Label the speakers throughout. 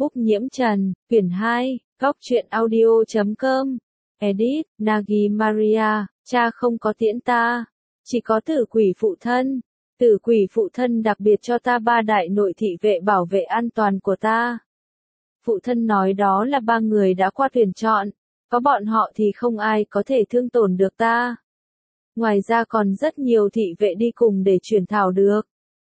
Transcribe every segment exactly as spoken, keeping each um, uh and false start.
Speaker 1: Book Nhiễm Trần, quyển hai, góc truyện audio chấm com, edit, Nagi Maria, cha không có tiễn ta, chỉ có tử quỷ phụ thân. Tử quỷ phụ thân đặc biệt cho ta ba đại nội thị vệ bảo vệ an toàn của ta. Phụ thân nói đó là ba người đã qua tuyển chọn, có bọn họ thì không ai có thể thương tổn được ta. Ngoài ra còn rất nhiều thị vệ đi cùng để chuyển thảo được.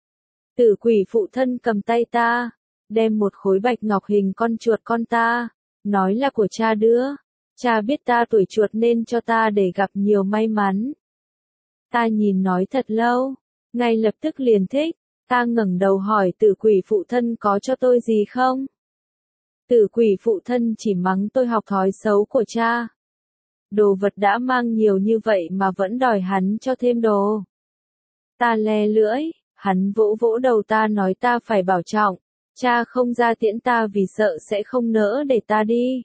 Speaker 1: Tử quỷ phụ thân cầm tay ta, đem một khối bạch ngọc hình con chuột con ta, nói là của cha đưa. Cha biết ta tuổi chuột nên cho ta để gặp nhiều may mắn. Ta nhìn nói thật lâu, ngay lập tức liền thích, ta ngẩng đầu hỏi tử quỷ phụ thân có cho tôi gì không? Tử quỷ phụ thân chỉ mắng tôi học thói xấu của cha. Đồ vật đã mang nhiều như vậy mà vẫn đòi hắn cho thêm đồ. Ta le lưỡi, hắn vỗ vỗ đầu ta nói ta phải bảo trọng, cha không ra tiễn ta vì sợ sẽ không nỡ để ta đi.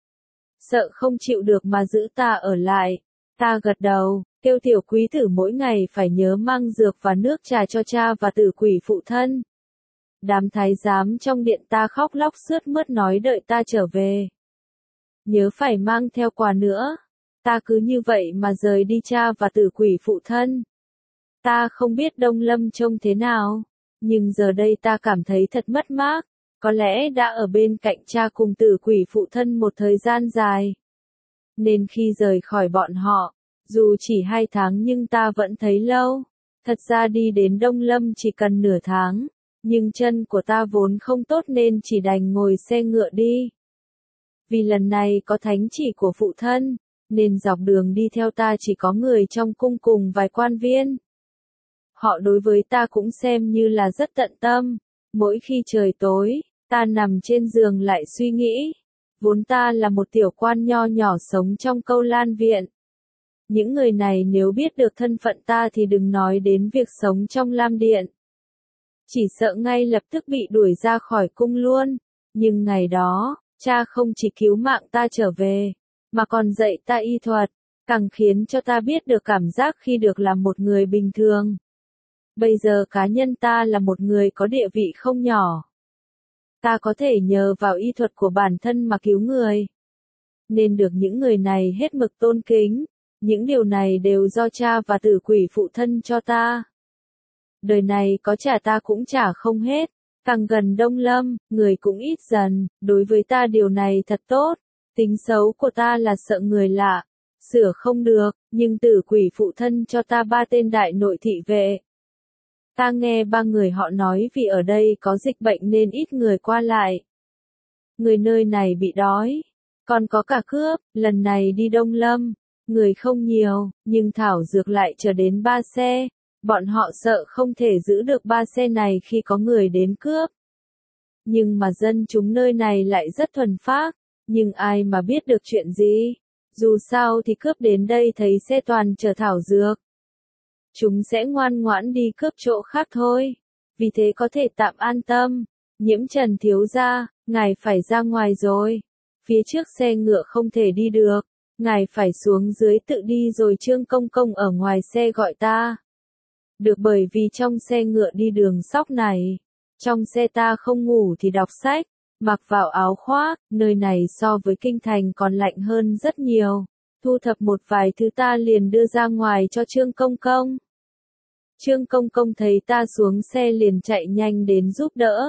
Speaker 1: Sợ không chịu được mà giữ ta ở lại, ta gật đầu, kêu tiểu quý tử mỗi ngày phải nhớ mang dược và nước trà cho cha và tử quỷ phụ thân. Đám thái giám trong điện ta khóc lóc sướt mướt nói đợi ta trở về. Nhớ phải mang theo quà nữa. Ta cứ như vậy mà rời đi cha và tử quỷ phụ thân. Ta không biết Đông Lâm trông thế nào, nhưng giờ đây ta cảm thấy thật mất mát, có lẽ đã ở bên cạnh cha cùng tử quỷ phụ thân một thời gian dài. Nên khi rời khỏi bọn họ, dù chỉ hai tháng nhưng ta vẫn thấy lâu. Thật ra đi đến Đông Lâm chỉ cần nửa tháng, nhưng chân của ta vốn không tốt nên chỉ đành ngồi xe ngựa đi. Vì lần này có thánh chỉ của phụ thân, nên dọc đường đi theo ta chỉ có người trong cung cùng vài quan viên. Họ đối với ta cũng xem như là rất tận tâm. Mỗi khi trời tối, ta nằm trên giường lại suy nghĩ. Vốn ta là một tiểu quan nho nhỏ sống trong Câu Lan Viện. Những người này nếu biết được thân phận ta thì đừng nói đến việc sống trong Lam Điện. Chỉ sợ ngay lập tức bị đuổi ra khỏi cung luôn. Nhưng ngày đó, cha không chỉ cứu mạng ta trở về, mà còn dạy ta y thuật, càng khiến cho ta biết được cảm giác khi được làm một người bình thường. Bây giờ cá nhân ta là một người có địa vị không nhỏ. Ta có thể nhờ vào y thuật của bản thân mà cứu người. Nên được những người này hết mực tôn kính. Những điều này đều do cha và tử quỷ phụ thân cho ta. Đời này có trả ta cũng trả không hết. Càng gần Đông Lâm, người cũng ít dần. Đối với ta điều này thật tốt. Tính xấu của ta là sợ người lạ. Sửa không được, nhưng tử quỷ phụ thân cho ta ba tên đại nội thị vệ. Ta nghe ba người họ nói vì ở đây có dịch bệnh nên ít người qua lại. Người nơi này bị đói. Còn có cả cướp, lần này đi Đông Lâm. Người không nhiều, nhưng thảo dược lại chờ đến ba xe. Bọn họ sợ không thể giữ được ba xe này khi có người đến cướp. Nhưng mà dân chúng nơi này lại rất thuần phác. Nhưng ai mà biết được chuyện gì? Dù sao thì cướp đến đây thấy xe toàn chở thảo dược. Chúng sẽ ngoan ngoãn đi cướp chỗ khác thôi. Vì thế có thể tạm an tâm. Nhiễm Trần thiếu gia, ngài phải ra ngoài rồi. Phía trước xe ngựa không thể đi được. Ngài phải xuống dưới tự đi rồi Trương Công Công ở ngoài xe gọi ta. Được, bởi vì trong xe ngựa đi đường sóc này. Trong xe ta không ngủ thì đọc sách, mặc vào áo khoác, nơi này so với kinh thành còn lạnh hơn rất nhiều. Thu thập một vài thứ ta liền đưa ra ngoài cho Trương Công Công. Trương Công Công thấy ta xuống xe liền chạy nhanh đến giúp đỡ.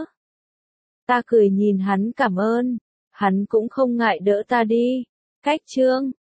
Speaker 1: Ta cười nhìn hắn cảm ơn. Hắn cũng không ngại đỡ ta đi. Cách Trương